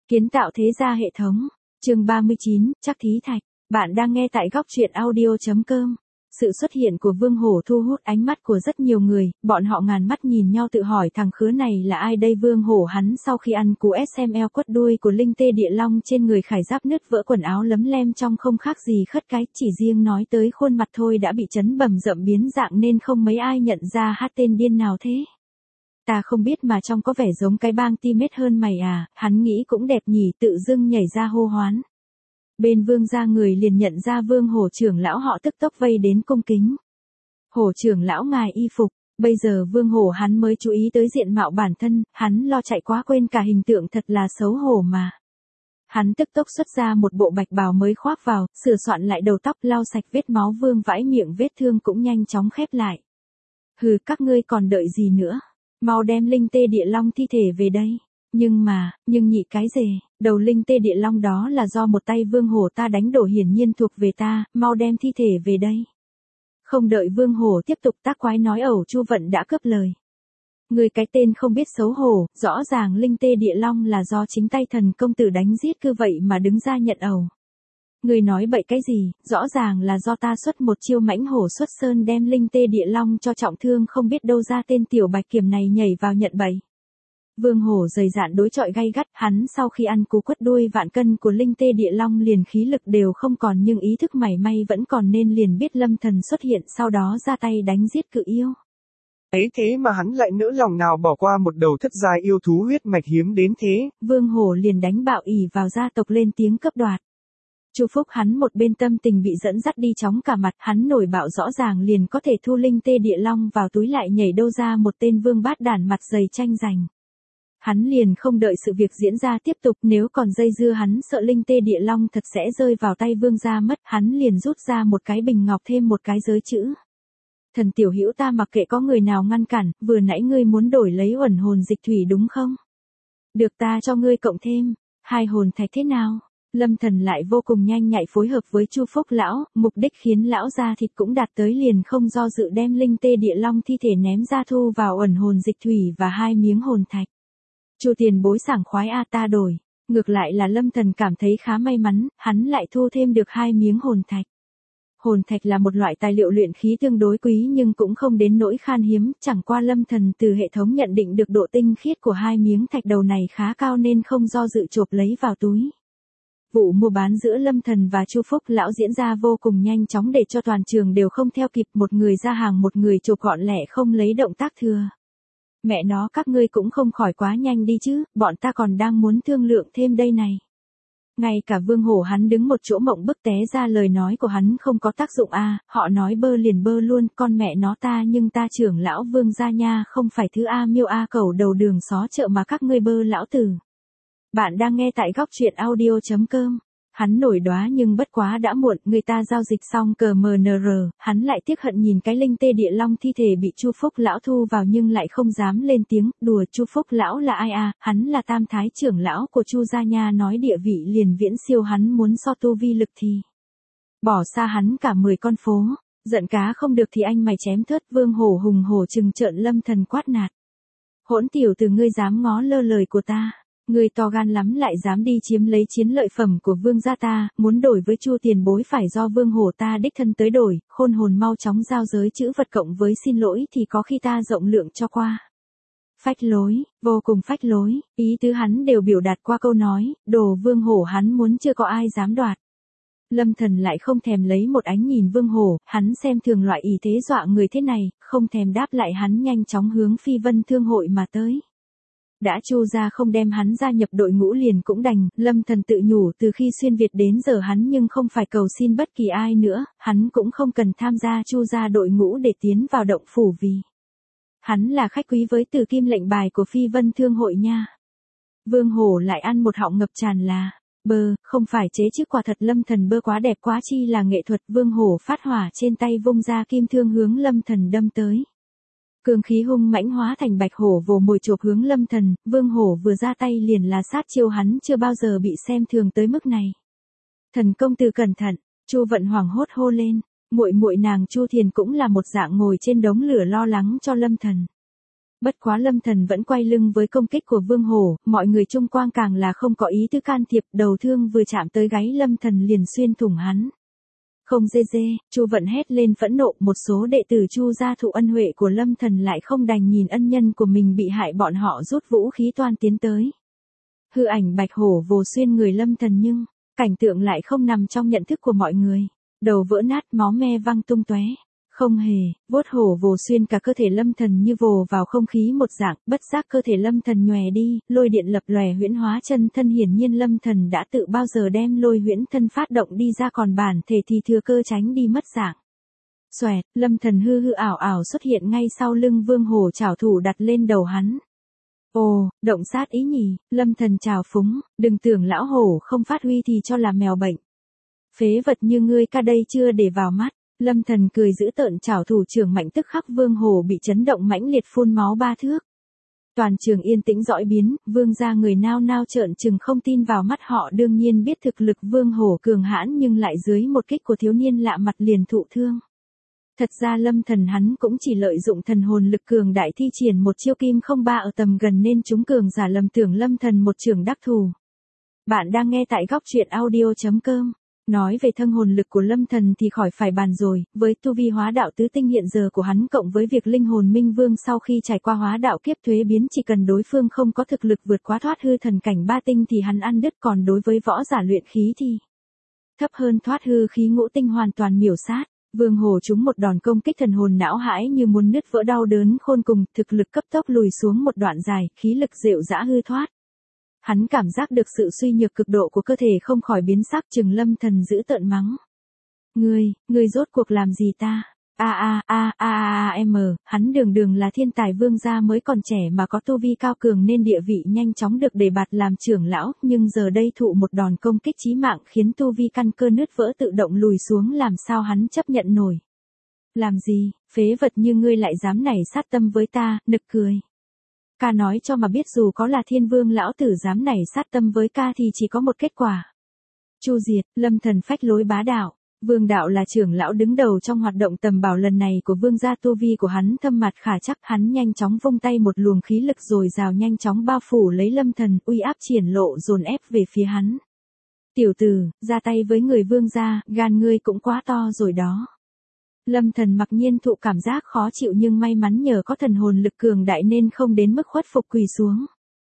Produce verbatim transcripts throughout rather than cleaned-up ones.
Kiến tạo thế gia hệ thống. Chương ba mươi chín, Trắc Thí Thạch. Bạn đang nghe tại góc truyện audio chấm com. Sự xuất hiện của Vương Hổ thu hút ánh mắt của rất nhiều người, bọn họ ngàn mắt nhìn nhau tự hỏi thằng khứa này là ai đây. Vương Hổ hắn sau khi ăn cú ét em lờ quất đuôi của linh tê địa long trên người khải giáp nứt vỡ, quần áo lấm lem trong không khác gì khất cái, chỉ riêng nói tới khuôn mặt thôi đã bị chấn bầm rậm biến dạng nên không mấy ai nhận ra hát tên điên nào thế. Ta không biết mà trông có vẻ giống cái bang Timet hơn mày à, hắn nghĩ cũng đẹp nhỉ, tự dưng nhảy ra hô hoán. Bên Vương gia người liền nhận ra Vương Hổ trưởng lão, họ tức tốc vây đến cung kính. Hổ trưởng lão ngài y phục. Bây giờ Vương Hổ hắn mới chú ý tới diện mạo bản thân, hắn lo chạy quá quên cả hình tượng thật là xấu hổ mà. Hắn tức tốc xuất ra một bộ bạch bào mới khoác vào, sửa soạn lại đầu tóc, lau sạch vết máu vương vãi, miệng vết thương cũng nhanh chóng khép lại. Hừ, các ngươi còn đợi gì nữa? Mau đem linh tê địa long thi thể về đây. Nhưng mà, nhưng nhị cái rề, đầu linh tê địa long đó là do một tay Vương Hổ ta đánh đổ, hiển nhiên thuộc về ta, mau đem thi thể về đây. Không đợi Vương Hổ tiếp tục tác quái nói ẩu, Chu Vận đã cướp lời. Người cái tên không biết xấu hổ, rõ ràng linh tê địa long là do chính tay thần công tử đánh giết, cứ vậy mà đứng ra nhận ẩu. Người nói bậy cái gì, rõ ràng là do ta xuất một chiêu mãnh hổ xuất sơn đem linh tê địa long cho trọng thương, không biết đâu ra tên tiểu bạch kiểm này nhảy vào nhận bậy. Vương Hổ dày dạn đối chọi gay gắt, hắn sau khi ăn cú quất đuôi vạn cân của linh tê địa long liền khí lực đều không còn, nhưng ý thức mảy may vẫn còn nên liền biết Lâm Thần xuất hiện, sau đó ra tay đánh giết cự yêu. Ấy thế mà hắn lại nỡ lòng nào bỏ qua một đầu thất giai yêu thú huyết mạch hiếm đến thế. Vương Hổ liền đánh bạo ỉ vào gia tộc lên tiếng cướp đoạt. Chu Phúc hắn một bên tâm tình bị dẫn dắt đi chóng cả mặt, hắn nổi bạo rõ ràng liền có thể thu linh tê địa long vào túi, lại nhảy đâu ra một tên vương bát đản mặt dày tranh giành. Hắn liền không đợi sự việc diễn ra tiếp tục, nếu còn dây dưa hắn sợ linh tê địa long thật sẽ rơi vào tay vương gia mất, hắn liền rút ra một cái bình ngọc thêm một cái giới chữ. Thần tiểu hữu, ta mặc kệ có người nào ngăn cản, vừa nãy ngươi muốn đổi lấy uẩn hồn dịch thủy đúng không? Được, ta cho ngươi cộng thêm hai hồn thạch thế nào? Lâm Thần lại vô cùng nhanh nhạy phối hợp với Chu Phúc lão, mục đích khiến lão gia thịt cũng đạt tới, liền không do dự đem linh tê địa long thi thể ném ra thu vào uẩn hồn dịch thủy và hai miếng hồn thạch. Chu tiền bối sảng khoái a, ta đổi. Ngược lại là Lâm Thần cảm thấy khá may mắn, hắn lại thu thêm được hai miếng hồn thạch. Hồn thạch là một loại tài liệu luyện khí tương đối quý nhưng cũng không đến nỗi khan hiếm, chẳng qua Lâm Thần từ hệ thống nhận định được độ tinh khiết của hai miếng thạch đầu này khá cao nên không do dự chộp lấy vào túi. Vụ mua bán giữa Lâm Thần và Chu Phúc lão diễn ra vô cùng nhanh chóng để cho toàn trường đều không theo kịp, một người ra hàng một người chộp gọn lẻ không lấy động tác thừa. Mẹ nó, các ngươi cũng không khỏi quá nhanh đi chứ, bọn ta còn đang muốn thương lượng thêm đây này. Ngay cả Vương Hổ hắn đứng một chỗ mộng bức té ra, lời nói của hắn không có tác dụng a, à, họ nói bơ liền bơ luôn, con mẹ nó ta nhưng ta trưởng lão Vương gia nha, không phải thứ A miêu A cẩu đầu đường xó chợ mà các ngươi bơ lão tử. Bạn đang nghe tại góc truyện audio chấm com. Hắn nổi đoá nhưng bất quá đã muộn, người ta giao dịch xong cờ em en rờ, hắn lại tiếc hận nhìn cái linh tê địa long thi thể bị Chu Phúc lão thu vào nhưng lại không dám lên tiếng, đùa Chu Phúc lão là ai à, hắn là tam thái trưởng lão của Chu gia nha, nói địa vị liền viễn siêu hắn, muốn so tu vi lực thì bỏ xa hắn cả mười con phố, giận cá không được thì anh mày chém thớt. Vương Hổ hùng hổ trừng trợn Lâm Thần quát nạt. Hỗn tiểu từ, ngươi dám ngó lơ lời của ta. Người to gan lắm lại dám đi chiếm lấy chiến lợi phẩm của vương gia ta, muốn đổi với Chu tiền bối phải do Vương Hổ ta đích thân tới đổi, khôn hồn mau chóng giao giới chữ vật cộng với xin lỗi thì có khi ta rộng lượng cho qua. Phách lối, vô cùng phách lối, ý tứ hắn đều biểu đạt qua câu nói, đồ Vương Hổ hắn muốn chưa có ai dám đoạt. Lâm Thần lại không thèm lấy một ánh nhìn Vương Hổ, hắn xem thường loại ý thế dọa người thế này, không thèm đáp lại, hắn nhanh chóng hướng Phi Vân Thương hội mà tới. Đã Chu gia không đem hắn gia nhập đội ngũ liền cũng đành, Lâm Thần tự nhủ từ khi xuyên Việt đến giờ hắn nhưng không phải cầu xin bất kỳ ai nữa, hắn cũng không cần tham gia Chu gia đội ngũ để tiến vào động phủ vì hắn là khách quý với Tử Kim lệnh bài của Phi Vân Thương hội nha. Vương Hổ lại ăn một họng ngập tràn là bơ, không phải chế chứ, quả thật Lâm Thần bơ quá đẹp quá chi là nghệ thuật. Vương Hổ phát hỏa trên tay vung ra kim thương hướng Lâm Thần đâm tới. Cường khí hung mãnh hóa thành bạch hổ vồ mồi chộp hướng Lâm Thần, Vương Hổ vừa ra tay liền là sát chiêu, hắn chưa bao giờ bị xem thường tới mức này. Thần công tử cẩn thận, Chu Vận hoảng hốt hô lên, muội muội nàng Chu Thiền cũng là một dạng ngồi trên đống lửa lo lắng cho Lâm Thần. Bất quá Lâm Thần vẫn quay lưng với công kích của Vương Hổ, mọi người chung quanh càng là không có ý tứ can thiệp, đầu thương vừa chạm tới gáy Lâm Thần liền xuyên thủng hắn. Không dê dê, Chu Vận hét lên phẫn nộ, một số đệ tử Chu gia thụ ân huệ của Lâm Thần lại không đành nhìn ân nhân của mình bị hại, bọn họ rút vũ khí toan tiến tới. Hư ảnh bạch hổ vồ xuyên người Lâm Thần nhưng, cảnh tượng lại không nằm trong nhận thức của mọi người. Đầu vỡ nát, máu me văng tung tóe. Không hề, vuốt hổ vồ xuyên cả cơ thể Lâm Thần như vồ vào không khí một dạng, bất giác cơ thể Lâm Thần nhòe đi, lôi điện lập lòe huyễn hóa chân thân, hiển nhiên Lâm Thần đã tự bao giờ đem lôi huyễn thân phát động đi ra, còn bản thể thì thừa cơ tránh đi mất dạng. Xoẹt, Lâm Thần hư hư ảo ảo xuất hiện ngay sau lưng Vương Hổ, chảo thủ đặt lên đầu hắn. Ồ, động sát ý nhỉ, Lâm Thần trào phúng, đừng tưởng lão hổ không phát huy thì cho là mèo bệnh. Phế vật như ngươi ca đây chưa để vào mắt. Lâm Thần cười giữ tợn chảo thủ trưởng mạnh, tức khắc Vương Hổ bị chấn động mãnh liệt phun máu ba thước. Toàn trường yên tĩnh dõi biến, Vương gia người nao nao trợn trừng không tin vào mắt họ, đương nhiên biết thực lực Vương Hổ cường hãn nhưng lại dưới một kích của thiếu niên lạ mặt liền thụ thương. Thật ra Lâm Thần hắn cũng chỉ lợi dụng thần hồn lực cường đại thi triển một chiêu kim không ba ở tầm gần nên chúng cường giả lầm tưởng Lâm Thần một trường đắc thủ. Bạn đang nghe tại góc truyện audio chấm com. Nói về thân hồn lực của Lâm Thần thì khỏi phải bàn rồi, với tu vi hóa đạo tứ tinh hiện giờ của hắn cộng với việc linh hồn minh vương sau khi trải qua hóa đạo kiếp thuế biến, chỉ cần đối phương không có thực lực vượt quá thoát hư thần cảnh ba tinh thì hắn ăn đứt, còn đối với võ giả luyện khí thì thấp hơn thoát hư khí ngũ tinh hoàn toàn miểu sát. Vương Hổ trúng một đòn công kích thần hồn não hãi như muốn nứt vỡ, đau đớn khôn cùng, thực lực cấp tốc lùi xuống một đoạn dài, khí lực rệu rã hư thoát. Hắn cảm giác được sự suy nhược cực độ của cơ thể, không khỏi biến sắc, trừng Lâm Thần giữ tợn mắng. Ngươi, ngươi rốt cuộc làm gì ta? A a a a a m, hắn đường đường là thiên tài vương gia, mới còn trẻ mà có tu vi cao cường nên địa vị nhanh chóng được đề bạt làm trưởng lão, nhưng giờ đây thụ một đòn công kích chí mạng khiến tu vi căn cơ nứt vỡ tự động lùi xuống, làm sao hắn chấp nhận nổi? Làm gì, phế vật như ngươi lại dám nảy sát tâm với ta, nực cười. Ca nói cho mà biết, dù có là thiên vương lão tử dám nảy sát tâm với ca thì chỉ có một kết quả. Chu diệt. Lâm Thần phách lối bá đạo. Vương đạo là trưởng lão đứng đầu trong hoạt động tầm bảo lần này của vương gia, tu vi của hắn thâm mặt khả chắc, hắn nhanh chóng vung tay, một luồng khí lực dồi dào nhanh chóng bao phủ lấy Lâm Thần, uy áp triển lộ dồn ép về phía hắn. Tiểu tử, ra tay với người vương gia, gan ngươi cũng quá to rồi đó. Lâm Thần mặc nhiên thụ cảm giác khó chịu nhưng may mắn nhờ có thần hồn lực cường đại nên không đến mức khuất phục quỳ xuống.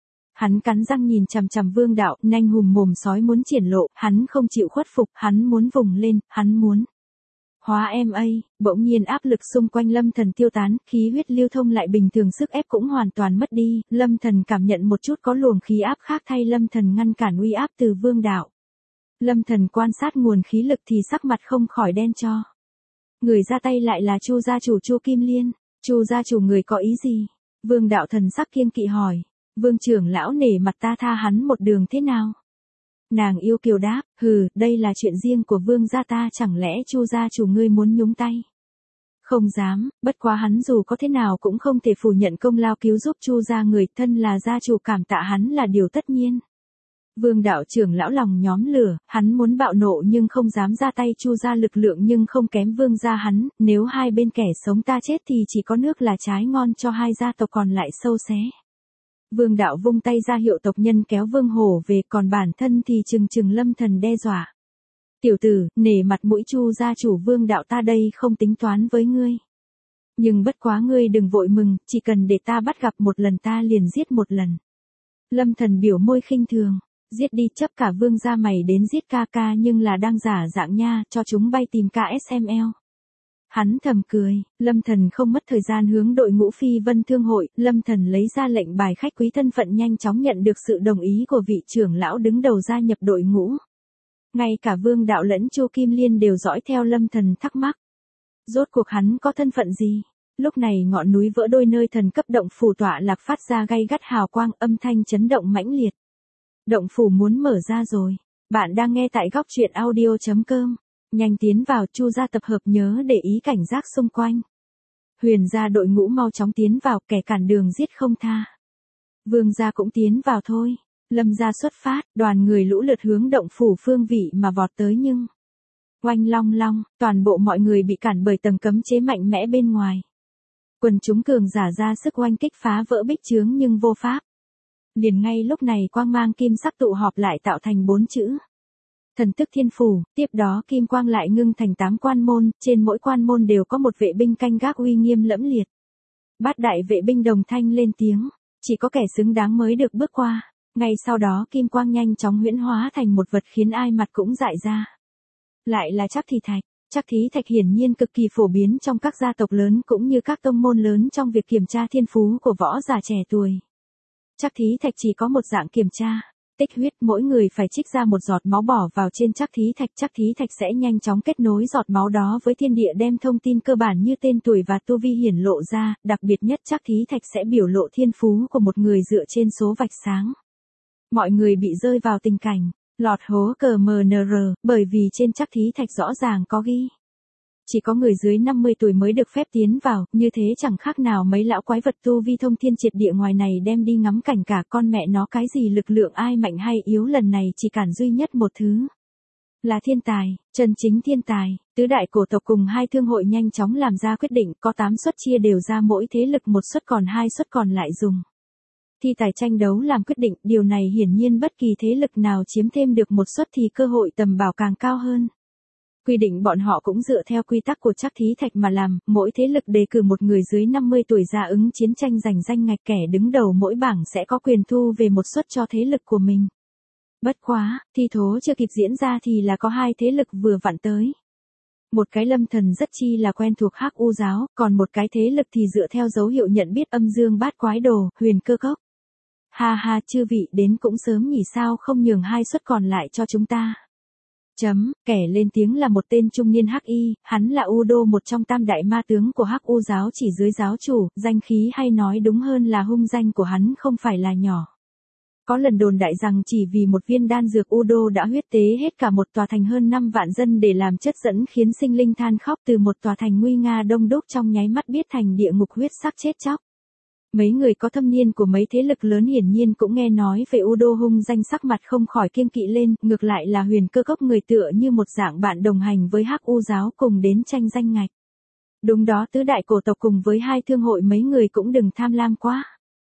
Hắn cắn răng nhìn chằm chằm Vương đạo, nanh hùm mồm sói muốn triển lộ, hắn không chịu khuất phục, hắn muốn vùng lên, hắn muốn hóa em ấy. Bỗng nhiên áp lực xung quanh Lâm Thần tiêu tán, khí huyết lưu thông lại bình thường, sức ép cũng hoàn toàn mất đi, Lâm Thần cảm nhận một chút có luồng khí áp khác thay Lâm Thần ngăn cản uy áp từ Vương đạo. Lâm Thần quan sát nguồn khí lực thì sắc mặt không khỏi đen cho. Người ra tay lại là Chu gia chủ Chu Kim Liên. Chu gia chủ người có ý gì? Vương đạo thần sắc kiêng kỵ hỏi. Vương trưởng lão nể mặt ta tha hắn một đường thế nào? Nàng yêu kiều đáp, hừ, đây là chuyện riêng của vương gia ta, chẳng lẽ Chu gia chủ ngươi muốn nhúng tay? Không dám, bất quá hắn dù có thế nào cũng không thể phủ nhận công lao cứu giúp Chu gia người, thân là gia chủ cảm tạ hắn là điều tất nhiên. Vương đạo trưởng lão lòng nhóm lửa, hắn muốn bạo nộ nhưng không dám ra tay. Chu gia lực lượng nhưng không kém vương gia hắn, nếu hai bên kẻ sống ta chết thì chỉ có nước là trái ngon cho hai gia tộc còn lại sâu xé. Vương đạo vung tay ra hiệu tộc nhân kéo Vương Hổ về, còn bản thân thì trừng trừng Lâm Thần đe dọa. Tiểu tử, nể mặt mũi Chu gia chủ Vương đạo ta đây không tính toán với ngươi. Nhưng bất quá ngươi đừng vội mừng, chỉ cần để ta bắt gặp một lần ta liền giết một lần. Lâm Thần biểu môi khinh thường. Giết đi, chấp cả vương gia mày đến giết ca ca nhưng là đang giả dạng nha, cho chúng bay tìm ca ét em lờ. Hắn thầm cười, Lâm Thần không mất thời gian hướng đội ngũ Phi Vân Thương hội, Lâm Thần lấy ra lệnh bài khách quý, thân phận nhanh chóng nhận được sự đồng ý của vị trưởng lão đứng đầu gia nhập đội ngũ. Ngay cả Vương đạo lẫn Chu Kim Liên đều dõi theo Lâm Thần thắc mắc. Rốt cuộc hắn có thân phận gì? Lúc này ngọn núi vỡ đôi nơi thần cấp động phủ tọa lạc phát ra gay gắt hào quang, âm thanh chấn động mãnh liệt. Động phủ muốn mở ra rồi. Bạn đang nghe tại góc truyện audio chấm com. Nhanh tiến vào, Chu gia tập hợp nhớ để ý cảnh giác xung quanh. Huyền gia đội ngũ mau chóng tiến vào, kẻ cản đường giết không tha. Vương gia cũng tiến vào thôi. Lâm gia xuất phát, đoàn người lũ lượt hướng động phủ phương vị mà vọt tới nhưng oanh long long, toàn bộ mọi người bị cản bởi tầng cấm chế mạnh mẽ bên ngoài. Quần chúng cường giả ra sức oanh kích phá vỡ bích chướng nhưng vô pháp. Liền ngay lúc này quang mang kim sắc tụ họp lại tạo thành bốn chữ. Thần tức thiên phủ, tiếp đó kim quang lại ngưng thành tám quan môn, trên mỗi quan môn đều có một vệ binh canh gác uy nghiêm lẫm liệt. Bát đại vệ binh đồng thanh lên tiếng, chỉ có kẻ xứng đáng mới được bước qua. Ngay sau đó kim quang nhanh chóng huyễn hóa thành một vật khiến ai mặt cũng dại ra. Lại là Trắc Thi Thạch. Trắc Thí Thạch hiển nhiên cực kỳ phổ biến trong các gia tộc lớn cũng như các tông môn lớn trong việc kiểm tra thiên phú của võ giả trẻ tuổi. Trắc Thí Thạch chỉ có một dạng kiểm tra, tích huyết, mỗi người phải trích ra một giọt máu bỏ vào trên Trắc Thí Thạch. Trắc Thí Thạch sẽ nhanh chóng kết nối giọt máu đó với thiên địa đem thông tin cơ bản như tên tuổi và tu vi hiển lộ ra, đặc biệt nhất Trắc Thí Thạch sẽ biểu lộ thiên phú của một người dựa trên số vạch sáng. Mọi người bị rơi vào tình cảnh lọt hố cờ mờ nờ rờ, bởi vì trên Trắc Thí Thạch rõ ràng có ghi. Chỉ có người dưới năm mươi tuổi mới được phép tiến vào, như thế chẳng khác nào mấy lão quái vật tu vi thông thiên triệt địa ngoài này đem đi ngắm cảnh cả. Con mẹ nó, cái gì lực lượng ai mạnh hay yếu lần này chỉ cản duy nhất một thứ. Là thiên tài, chân chính thiên tài. Tứ đại cổ tộc cùng hai thương hội nhanh chóng làm ra quyết định, có tám suất chia đều ra mỗi thế lực một suất, còn hai suất còn lại dùng thi tài tranh đấu làm quyết định. Điều này hiển nhiên bất kỳ thế lực nào chiếm thêm được một suất thì cơ hội tầm bảo càng cao hơn. Quy định bọn họ cũng dựa theo quy tắc của Trắc Thí Thạch mà làm, mỗi thế lực đề cử một người dưới năm mươi tuổi ra ứng chiến tranh giành danh ngạch, kẻ đứng đầu mỗi bảng sẽ có quyền thu về một suất cho thế lực của mình. Bất quá, thi thố chưa kịp diễn ra thì là có hai thế lực vừa vặn tới. Một cái Lâm Thần rất chi là quen thuộc Hắc U giáo, còn một cái thế lực thì dựa theo dấu hiệu nhận biết âm dương bát quái đồ, Huyền Cơ Cốc. Ha ha, chư vị đến cũng sớm nhỉ, sao không nhường hai suất còn lại cho chúng ta. Chấm, kẻ lên tiếng là một tên trung niên Hắc Y, hắn là Udo, một trong tam đại ma tướng của Hắc U giáo chỉ dưới giáo chủ, danh khí hay nói đúng hơn là hung danh của hắn không phải là nhỏ. Có lần đồn đại rằng chỉ vì một viên đan dược Udo đã huyết tế hết cả một tòa thành hơn năm vạn dân để làm chất dẫn khiến sinh linh than khóc, từ một tòa thành nguy nga đông đúc trong nháy mắt biết thành địa ngục huyết sắc chết chóc. Mấy người có thâm niên của mấy thế lực lớn hiển nhiên cũng nghe nói về Udo hung danh, sắc mặt không khỏi kiêng kỵ lên, ngược lại là Huyền Cơ Cốc người tựa như một dạng bạn đồng hành với Hắc U giáo cùng đến tranh danh ngạch. Đúng đó, tứ đại cổ tộc cùng với hai thương hội mấy người cũng đừng tham lam quá.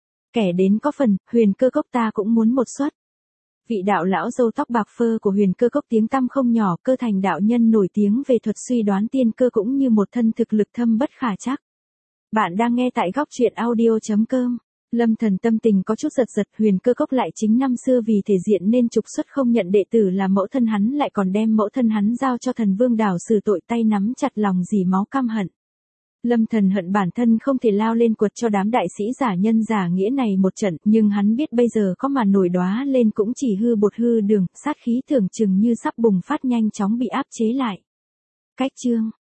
Kẻ đến có phần, Huyền Cơ Cốc ta cũng muốn một suất. Vị đạo lão râu tóc bạc phơ của Huyền Cơ Cốc tiếng tăm không nhỏ, Cơ Thành đạo nhân nổi tiếng về thuật suy đoán tiên cơ cũng như một thân thực lực thâm bất khả trắc. Bạn đang nghe tại góc truyện audio chấm com. Lâm Thần tâm tình có chút giật giật, Huyền Cơ Cốc lại chính năm xưa vì thể diện nên trục xuất không nhận đệ tử là mẫu thân hắn, lại còn đem mẫu thân hắn giao cho Thần Vương đảo xử tội, tay nắm chặt lòng dì máu căm hận. Lâm Thần hận bản thân không thể lao lên quật cho đám đại sĩ giả nhân giả nghĩa này một trận, nhưng hắn biết bây giờ có mà nổi đóa lên cũng chỉ hư bột hư đường, sát khí tưởng chừng như sắp bùng phát nhanh chóng bị áp chế lại. Cách chương